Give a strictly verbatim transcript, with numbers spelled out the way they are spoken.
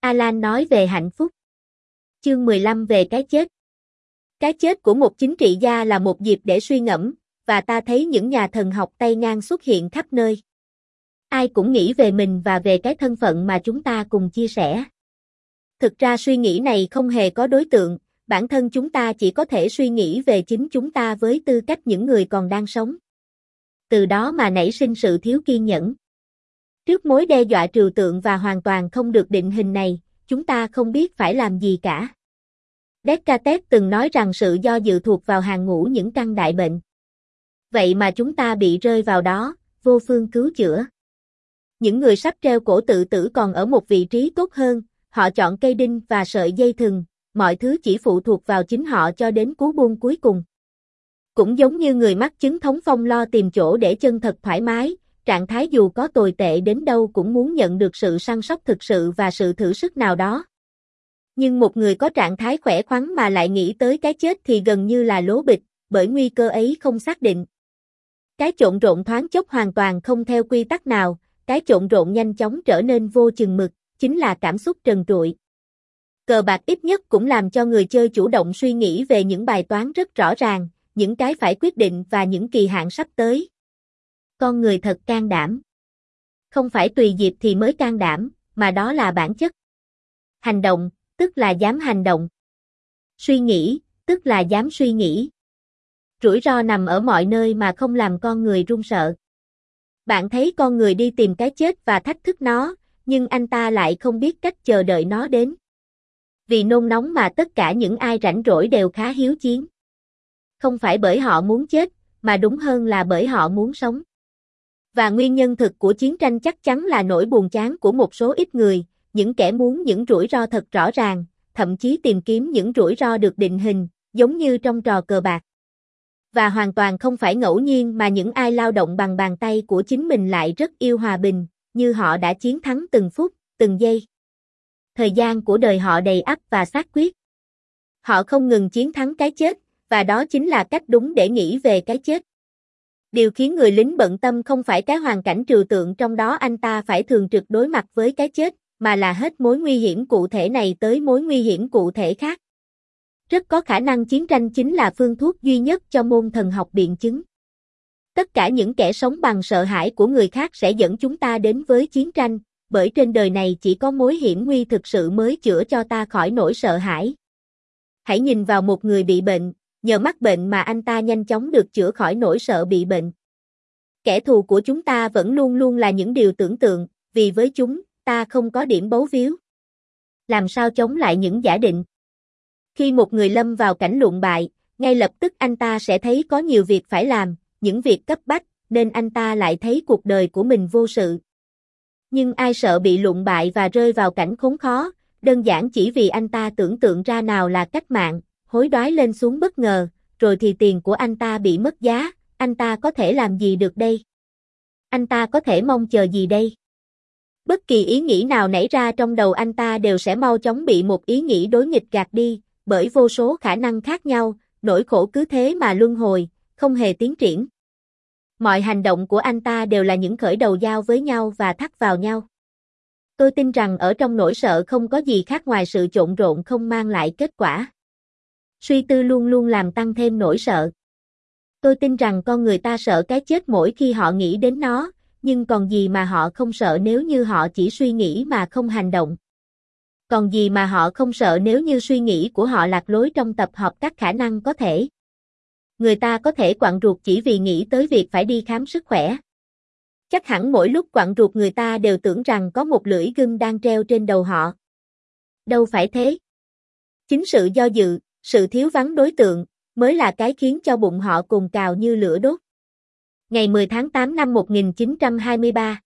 Alan nói về hạnh phúc. Chương mười lăm về cái chết. Cái chết của một chính trị gia là một dịp để suy ngẫm, và ta thấy những nhà thần học Tây Ngang xuất hiện khắp nơi. Ai cũng nghĩ về mình và về cái thân phận mà chúng ta cùng chia sẻ. Thực ra suy nghĩ này không hề có đối tượng, bản thân chúng ta chỉ có thể suy nghĩ về chính chúng ta với tư cách những người còn đang sống. Từ đó mà nảy sinh sự thiếu kiên nhẫn. Trước mối đe dọa trừu tượng và hoàn toàn không được định hình này, chúng ta không biết phải làm gì cả. Descartes từng nói rằng sự do dự thuộc vào hàng ngũ những căn đại bệnh. Vậy mà chúng ta bị rơi vào đó, vô phương cứu chữa. Những người sắp treo cổ tự tử còn ở một vị trí tốt hơn, họ chọn cây đinh và sợi dây thừng, mọi thứ chỉ phụ thuộc vào chính họ cho đến cú buông cuối cùng. Cũng giống như người mắc chứng thống phong lo tìm chỗ để chân thật thoải mái, trạng thái dù có tồi tệ đến đâu cũng muốn nhận được sự săn sóc thực sự và sự thử sức nào đó. Nhưng một người có trạng thái khỏe khoắn mà lại nghĩ tới cái chết thì gần như là lố bịch, bởi nguy cơ ấy không xác định. Cái trộn rộn thoáng chốc hoàn toàn không theo quy tắc nào, cái trộn rộn nhanh chóng trở nên vô chừng mực, chính là cảm xúc trần trụi. Cờ bạc ít nhất cũng làm cho người chơi chủ động suy nghĩ về những bài toán rất rõ ràng, những cái phải quyết định và những kỳ hạn sắp tới. Con người thật can đảm. Không phải tùy dịp thì mới can đảm, mà đó là bản chất. Hành động, tức là dám hành động. Suy nghĩ, tức là dám suy nghĩ. Rủi ro nằm ở mọi nơi mà không làm con người run sợ. Bạn thấy con người đi tìm cái chết và thách thức nó, nhưng anh ta lại không biết cách chờ đợi nó đến. Vì nôn nóng mà tất cả những ai rảnh rỗi đều khá hiếu chiến. Không phải bởi họ muốn chết, mà đúng hơn là bởi họ muốn sống. Và nguyên nhân thực của chiến tranh chắc chắn là nỗi buồn chán của một số ít người, những kẻ muốn những rủi ro thật rõ ràng, thậm chí tìm kiếm những rủi ro được định hình, giống như trong trò cờ bạc. Và hoàn toàn không phải ngẫu nhiên mà những ai lao động bằng bàn tay của chính mình lại rất yêu hòa bình, như họ đã chiến thắng từng phút, từng giây. Thời gian của đời họ đầy ắp và xác quyết. Họ không ngừng chiến thắng cái chết, và đó chính là cách đúng để nghĩ về cái chết. Điều khiến người lính bận tâm không phải cái hoàn cảnh trừu tượng trong đó anh ta phải thường trực đối mặt với cái chết, mà là hết mối nguy hiểm cụ thể này tới mối nguy hiểm cụ thể khác. Rất có khả năng chiến tranh chính là phương thuốc duy nhất cho môn thần học biện chứng. Tất cả những kẻ sống bằng sợ hãi của người khác sẽ dẫn chúng ta đến với chiến tranh, bởi trên đời này chỉ có mối hiểm nguy thực sự mới chữa cho ta khỏi nỗi sợ hãi. Hãy nhìn vào một người bị bệnh, nhờ mắc bệnh mà anh ta nhanh chóng được chữa khỏi nỗi sợ bị bệnh. Kẻ thù của chúng ta vẫn luôn luôn là những điều tưởng tượng, vì với chúng, ta không có điểm bấu víu. Làm sao chống lại những giả định? Khi một người lâm vào cảnh lụn bại, ngay lập tức anh ta sẽ thấy có nhiều việc phải làm, những việc cấp bách, nên anh ta lại thấy cuộc đời của mình vô sự. Nhưng ai sợ bị lụn bại và rơi vào cảnh khốn khó, đơn giản chỉ vì anh ta tưởng tượng ra nào là cách mạng, hối đoái lên xuống bất ngờ, rồi thì tiền của anh ta bị mất giá, anh ta có thể làm gì được đây? Anh ta có thể mong chờ gì đây? Bất kỳ ý nghĩ nào nảy ra trong đầu anh ta đều sẽ mau chóng bị một ý nghĩ đối nghịch gạt đi, bởi vô số khả năng khác nhau, nỗi khổ cứ thế mà luân hồi, không hề tiến triển. Mọi hành động của anh ta đều là những khởi đầu giao với nhau và thắt vào nhau. Tôi tin rằng ở trong nỗi sợ không có gì khác ngoài sự trộn rộn không mang lại kết quả. Suy tư luôn luôn làm tăng thêm nỗi sợ. Tôi tin rằng con người ta sợ cái chết mỗi khi họ nghĩ đến nó, nhưng còn gì mà họ không sợ nếu như họ chỉ suy nghĩ mà không hành động. Còn gì mà họ không sợ nếu như suy nghĩ của họ lạc lối trong tập hợp các khả năng có thể. Người ta có thể quặn ruột chỉ vì nghĩ tới việc phải đi khám sức khỏe. Chắc hẳn mỗi lúc quặn ruột người ta đều tưởng rằng có một lưỡi gươm đang treo trên đầu họ. Đâu phải thế. Chính sự do dự, sự thiếu vắng đối tượng, mới là cái khiến cho bụng họ cồn cào như lửa đốt. Ngày mười tháng tám năm một nghìn chín trăm hai mươi ba